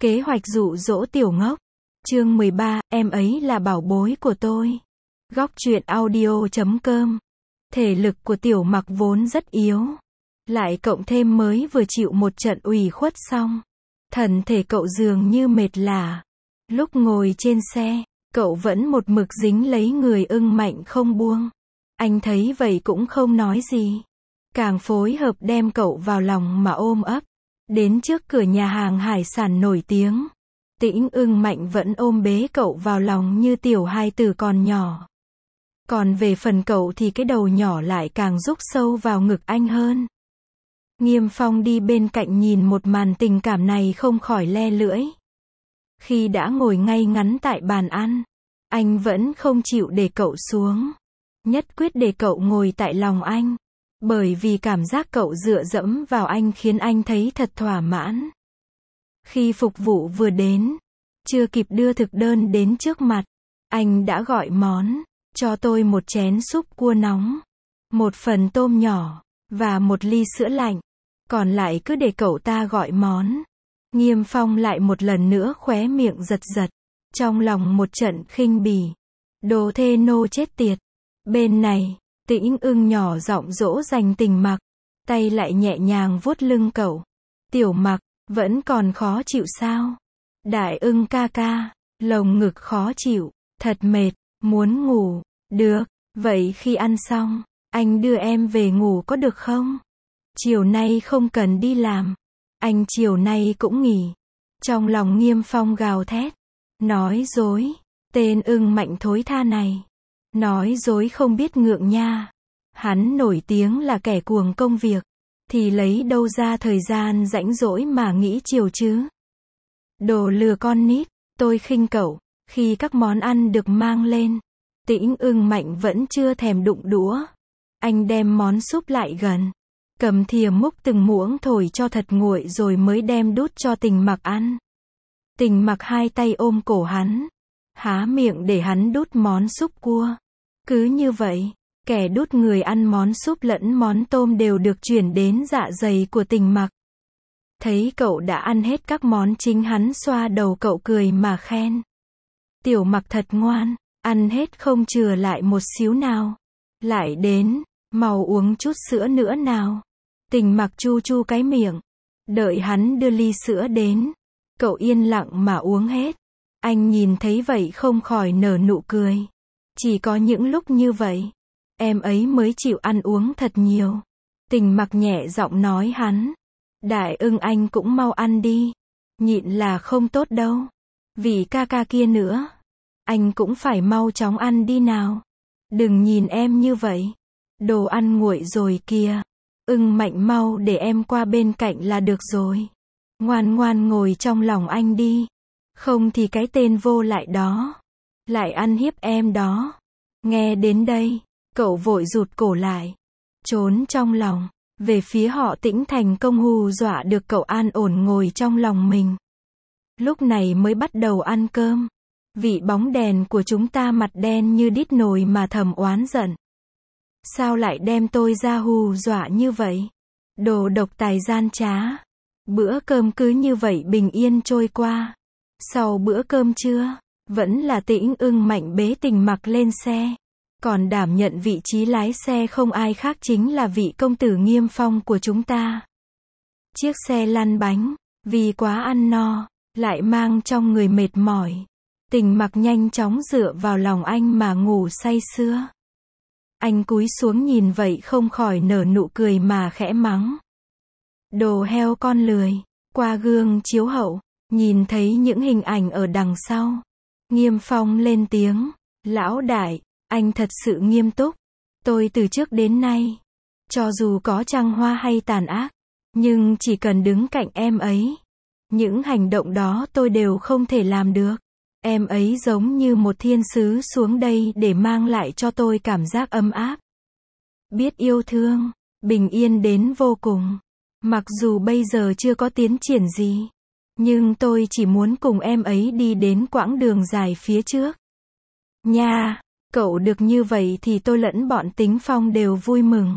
Kế hoạch dụ dỗ tiểu ngốc. Chương 13, em ấy là bảo bối của tôi. Góc truyện audio.com. Thể lực của Tiểu Mặc vốn rất yếu. Lại cộng thêm mới vừa chịu một trận ủy khuất xong. Thần thể cậu dường như mệt lả. Lúc ngồi trên xe, cậu vẫn một mực dính lấy người Ưng Mạnh không buông. Anh thấy vậy cũng không nói gì. Càng phối hợp đem cậu vào lòng mà ôm ấp. Đến trước cửa nhà hàng hải sản nổi tiếng. Tĩnh Ưng Mạnh vẫn ôm bế cậu vào lòng như tiểu hài tử còn nhỏ. Còn về phần cậu thì cái đầu nhỏ lại càng rúc sâu vào ngực anh hơn. Nghiêm Phong đi bên cạnh nhìn một màn tình cảm này không khỏi le lưỡi. Khi đã ngồi ngay ngắn tại bàn ăn, anh vẫn không chịu để cậu xuống. Nhất quyết để cậu ngồi tại lòng anh. Bởi vì cảm giác cậu dựa dẫm vào anh khiến anh thấy thật thỏa mãn. Khi phục vụ vừa đến, chưa kịp đưa thực đơn đến trước mặt, anh đã gọi món, cho tôi một chén súp cua nóng, một phần tôm nhỏ, và một ly sữa lạnh, còn lại cứ để cậu ta gọi món. Nghiêm Phong lại một lần nữa khóe miệng giật giật, trong lòng một trận khinh bỉ. Đồ thê nô chết tiệt. Bên này, Tĩnh Ưng nhỏ giọng dỗ dành Tình Mặc, tay lại nhẹ nhàng vuốt lưng cậu. Tiểu Mặc, vẫn còn khó chịu sao? Đại Ưng ca ca, lồng ngực khó chịu, thật mệt, muốn ngủ. Được, vậy khi ăn xong, anh đưa em về ngủ có được không? Chiều nay không cần đi làm. Anh chiều nay cũng nghỉ. Trong lòng Nghiêm Phong gào thét. Nói dối, tên Ưng Mạnh thối tha này. Nói dối không biết ngượng nha. Hắn nổi tiếng là kẻ cuồng công việc, thì lấy đâu ra thời gian rảnh rỗi mà nghĩ chiều chứ? Đồ lừa con nít, tôi khinh cậu. Khi các món ăn được mang lên, Tĩnh Ưng Mạnh vẫn chưa thèm đụng đũa. Anh đem món súp lại gần, cầm thìa múc từng muỗng thổi cho thật nguội rồi mới đem đút cho Tình Mặc ăn. Tình Mặc hai tay ôm cổ hắn, há miệng để hắn đút món súp cua. Cứ như vậy, kẻ đút người ăn món súp lẫn món tôm đều được chuyển đến dạ dày của Tình Mặc. Thấy cậu đã ăn hết các món chính, hắn xoa đầu cậu cười mà khen. Tiểu Mặc thật ngoan, ăn hết không chừa lại một xíu nào. Lại đến, mau uống chút sữa nữa nào. Tình Mặc chu chu cái miệng. Đợi hắn đưa ly sữa đến, cậu yên lặng mà uống hết. Anh nhìn thấy vậy không khỏi nở nụ cười. Chỉ có những lúc như vậy, em ấy mới chịu ăn uống thật nhiều. Tình Mặc nhẹ giọng nói hắn. Đại Ưng anh cũng mau ăn đi. Nhịn là không tốt đâu. Vì ca ca kia nữa. Anh cũng phải mau chóng ăn đi nào. Đừng nhìn em như vậy. Đồ ăn nguội rồi kìa. Ưng Mạnh mau để em qua bên cạnh là được rồi. Ngoan ngoan ngồi trong lòng anh đi. Không thì cái tên vô lại đó lại ăn hiếp em đó. Nghe đến đây, cậu vội rụt cổ lại, trốn trong lòng. Về phía họ Tĩnh thành công hù dọa được cậu an ổn ngồi trong lòng mình. Lúc này mới bắt đầu ăn cơm. Vị bóng đèn của chúng ta mặt đen như đít nồi mà thầm oán giận. Sao lại đem tôi ra hù dọa như vậy? Đồ độc tài gian trá. Bữa cơm cứ như vậy bình yên trôi qua. Sau bữa cơm trưa, vẫn là Tĩnh Ưng Mạnh bế Tình Mặc lên xe. Còn đảm nhận vị trí lái xe không ai khác chính là vị công tử Nghiêm Phong của chúng ta. Chiếc xe lăn bánh, vì quá ăn no, lại mang trong người mệt mỏi. Tình Mặc nhanh chóng dựa vào lòng anh mà ngủ say sưa. Anh cúi xuống nhìn vậy không khỏi nở nụ cười mà khẽ mắng. Đồ heo con lười. Qua gương chiếu hậu, nhìn thấy những hình ảnh ở đằng sau. Nghiêm Phong lên tiếng. Lão đại, anh thật sự nghiêm túc. Tôi từ trước đến nay, cho dù có trăng hoa hay tàn ác, nhưng chỉ cần đứng cạnh em ấy, những hành động đó tôi đều không thể làm được. Em ấy giống như một thiên sứ xuống đây để mang lại cho tôi cảm giác ấm áp, biết yêu thương, bình yên đến vô cùng. Mặc dù bây giờ chưa có tiến triển gì, nhưng tôi chỉ muốn cùng em ấy đi đến quãng đường dài phía trước. Nha, cậu được như vậy thì tôi lẫn bọn Tính Phong đều vui mừng.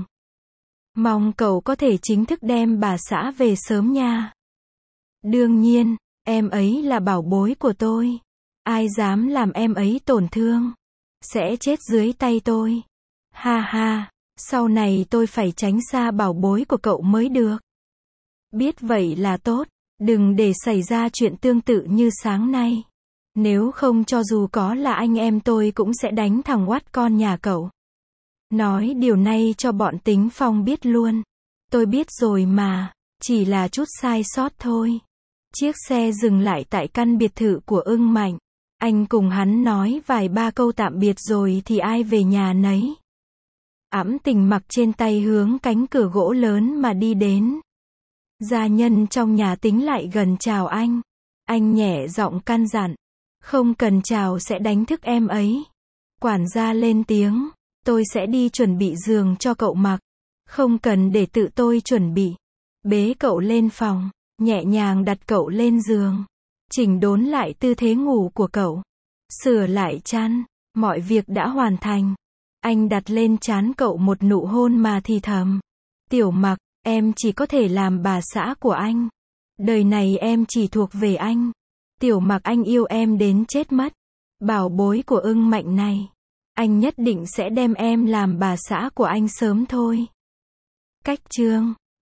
Mong cậu có thể chính thức đem bà xã về sớm nha. Đương nhiên, Em ấy là bảo bối của tôi. Ai dám làm em ấy tổn thương, sẽ chết dưới tay tôi. Ha ha, sau này tôi phải tránh xa bảo bối của cậu mới được. Biết vậy là tốt, đừng để xảy ra chuyện tương tự như sáng nay. Nếu không cho dù có là anh em tôi cũng sẽ đánh thằng oát con nhà cậu. Nói điều này cho bọn Tính Phong biết luôn. Tôi biết rồi mà, chỉ là chút sai sót thôi. Chiếc xe dừng lại tại căn biệt thự của Ưng Mạnh. Anh cùng hắn nói vài ba câu tạm biệt rồi thì ai về nhà nấy. Ẵm Tình mặc trên tay hướng cánh cửa gỗ lớn mà đi đến. Gia nhân trong nhà Tính lại gần chào anh. Anh nhẹ giọng căn dặn. Không cần chào sẽ đánh thức em ấy. Quản gia lên tiếng. Tôi sẽ đi chuẩn bị giường cho cậu mặc. Không cần để tự tôi chuẩn bị. Bế cậu lên phòng. Nhẹ nhàng đặt cậu lên giường. Chỉnh đốn lại tư thế ngủ của cậu. Sửa lại chăn. Mọi việc đã hoàn thành. Anh đặt lên trán cậu một nụ hôn mà thì thầm. Tiểu Mặc, em chỉ có thể làm bà xã của anh. Đời này em chỉ thuộc về anh. Tiểu Mặc, anh yêu em đến chết mất. Bảo bối của Ưng Mạnh này. Anh nhất định sẽ đem em làm bà xã của anh sớm thôi. Cách chương